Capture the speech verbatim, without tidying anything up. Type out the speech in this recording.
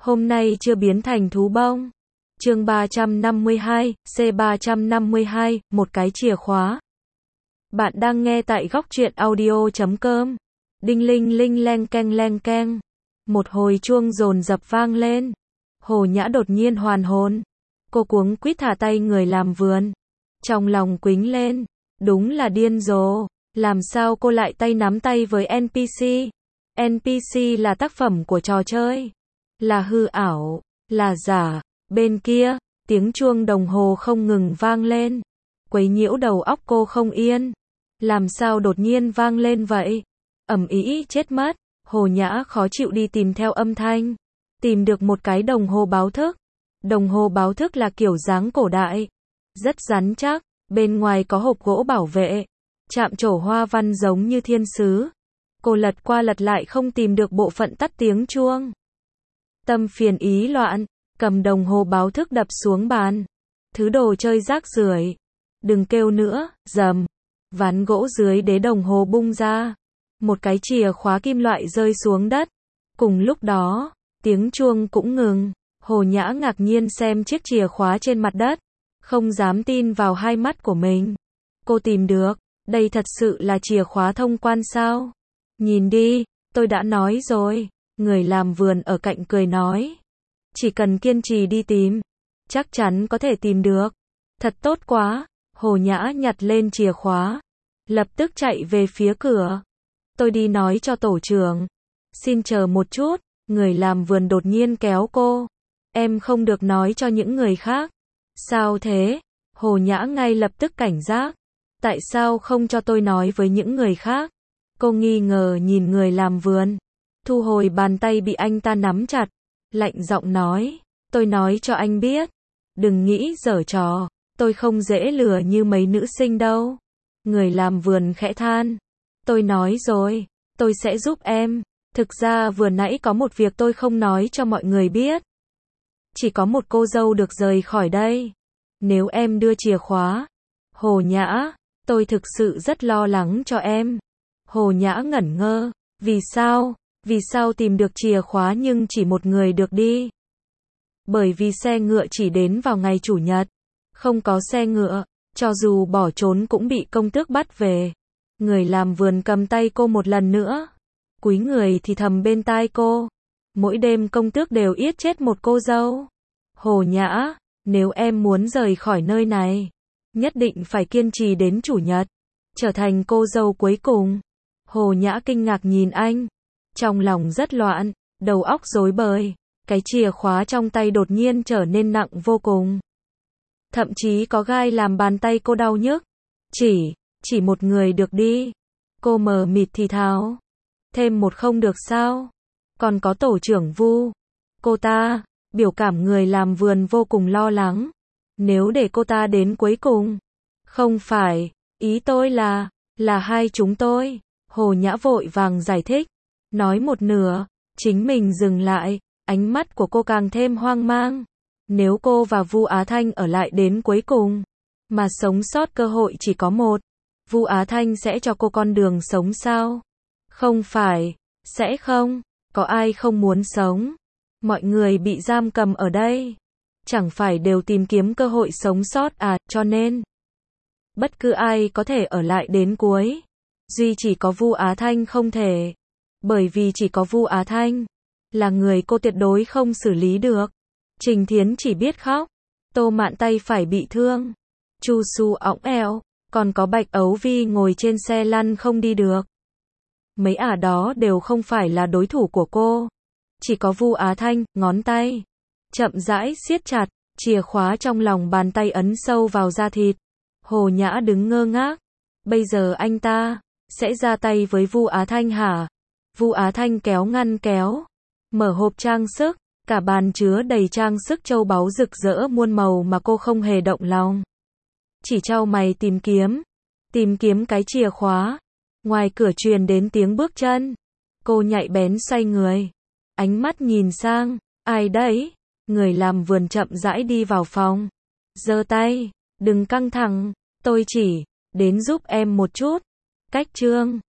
Hôm nay chưa biến thành thú bông. Chương ba trăm năm mươi hai, C ba trăm năm mươi hai, một cái chìa khóa. Bạn đang nghe tại góc truyện audio chấm com. Đinh linh linh leng keng leng keng. Một hồi chuông dồn dập vang lên. Hồ Nhã đột nhiên hoàn hồn. Cô cuống quýt thả tay người làm vườn. Trong lòng quính lên. Đúng là điên rồ. Làm sao cô lại tay nắm tay với en pê xê? en pê xê là tác phẩm của trò chơi. Là hư ảo. Là giả. Bên kia, tiếng chuông đồng hồ không ngừng vang lên. Quấy nhiễu đầu óc cô không yên. Làm sao đột nhiên vang lên vậy? Ầm ĩ chết mất. Hồ Nhã khó chịu đi tìm theo âm thanh. Tìm được một cái đồng hồ báo thức. Đồng hồ báo thức là kiểu dáng cổ đại. Rất rắn chắc. Bên ngoài có hộp gỗ bảo vệ. Chạm trổ hoa văn giống như thiên sứ. Cô lật qua lật lại không tìm được bộ phận tắt tiếng chuông. Tâm phiền ý loạn. Cầm đồng hồ báo thức đập xuống bàn. Thứ đồ chơi rác rưởi. Đừng kêu nữa, rầm. Ván gỗ dưới đế đồng hồ bung ra. Một cái chìa khóa kim loại rơi xuống đất. Cùng lúc đó, tiếng chuông cũng ngừng. Hồ Nhã ngạc nhiên xem chiếc chìa khóa trên mặt đất. Không dám tin vào hai mắt của mình. Cô tìm được. Đây thật sự là chìa khóa thông quan sao? Nhìn đi, tôi đã nói rồi. Người làm vườn ở cạnh cười nói. Chỉ cần kiên trì đi tìm, chắc chắn có thể tìm được. Thật tốt quá. Hồ Nhã nhặt lên chìa khóa. Lập tức chạy về phía cửa. Tôi đi nói cho tổ trưởng. Xin chờ một chút. Người làm vườn đột nhiên kéo cô. Em không được nói cho những người khác. Sao thế? Hồ Nhã ngay lập tức cảnh giác. Tại sao không cho tôi nói với những người khác? Cô nghi ngờ nhìn người làm vườn. Thu hồi bàn tay bị anh ta nắm chặt. Lạnh giọng nói. Tôi nói cho anh biết. Đừng nghĩ giở trò. Tôi không dễ lừa như mấy nữ sinh đâu. Người làm vườn khẽ than. Tôi nói rồi. Tôi sẽ giúp em. Thực ra vừa nãy có một việc tôi không nói cho mọi người biết. Chỉ có một cô dâu được rời khỏi đây. Nếu em đưa chìa khóa. Hồ Nhã. Tôi thực sự rất lo lắng cho em. Hồ Nhã ngẩn ngơ. Vì sao? Vì sao tìm được chìa khóa nhưng chỉ một người được đi? Bởi vì xe ngựa chỉ đến vào ngày chủ nhật. Không có xe ngựa, cho dù bỏ trốn cũng bị công tước bắt về. Người làm vườn cầm tay cô một lần nữa. Cúi người thì thầm bên tai cô. Mỗi đêm công tước đều yết chết một cô dâu. Hồ Nhã, nếu em muốn rời khỏi nơi này, nhất định phải kiên trì đến chủ nhật. Trở thành cô dâu cuối cùng. Hồ Nhã kinh ngạc nhìn anh. Trong lòng rất loạn, đầu óc rối bời. Cái chìa khóa trong tay đột nhiên trở nên nặng vô cùng. Thậm chí có gai làm bàn tay cô đau nhức. Chỉ, chỉ một người được đi. Cô mờ mịt thì thào. Thêm một không được sao? Còn có tổ trưởng Vu. Cô ta, biểu cảm người làm vườn vô cùng lo lắng. Nếu để cô ta đến cuối cùng. Không phải, ý tôi là, là hai chúng tôi. Hồ Nhã vội vàng giải thích. Nói một nửa, chính mình dừng lại, ánh mắt của cô càng thêm hoang mang. Nếu cô và Vu Á Thanh ở lại đến cuối cùng, mà sống sót cơ hội chỉ có một, Vu Á Thanh sẽ cho cô con đường sống sao? Không phải, sẽ không, có ai không muốn sống. Mọi người bị giam cầm ở đây, chẳng phải đều tìm kiếm cơ hội sống sót à, cho nên, bất cứ ai có thể ở lại đến cuối. Duy chỉ có Vu Á Thanh không thể. Bởi vì chỉ có Vu Á Thanh là người cô tuyệt đối không xử lý được. Trình Thiến chỉ biết khóc. Tô Mạn tay phải bị thương. Chu Su õng eo. Còn có Bạch Ấu Vi ngồi trên xe lăn không đi được. Mấy ả đó đều không phải là đối thủ của cô. Chỉ có Vu Á Thanh, ngón tay chậm rãi siết chặt, chìa khóa trong lòng bàn tay ấn sâu vào da thịt. Hồ Nhã đứng ngơ ngác. Bây giờ anh ta sẽ ra tay với Vu Á Thanh hả? Vu Á Thanh kéo ngăn kéo, mở hộp trang sức, cả bàn chứa đầy trang sức châu báu rực rỡ muôn màu mà cô không hề động lòng. Chỉ chau mày tìm kiếm, tìm kiếm cái chìa khóa. Ngoài cửa truyền đến tiếng bước chân. Cô nhạy bén xoay người, ánh mắt nhìn sang, ai đấy? Người làm vườn chậm rãi đi vào phòng. Giơ tay, đừng căng thẳng, tôi chỉ đến giúp em một chút. Cách chương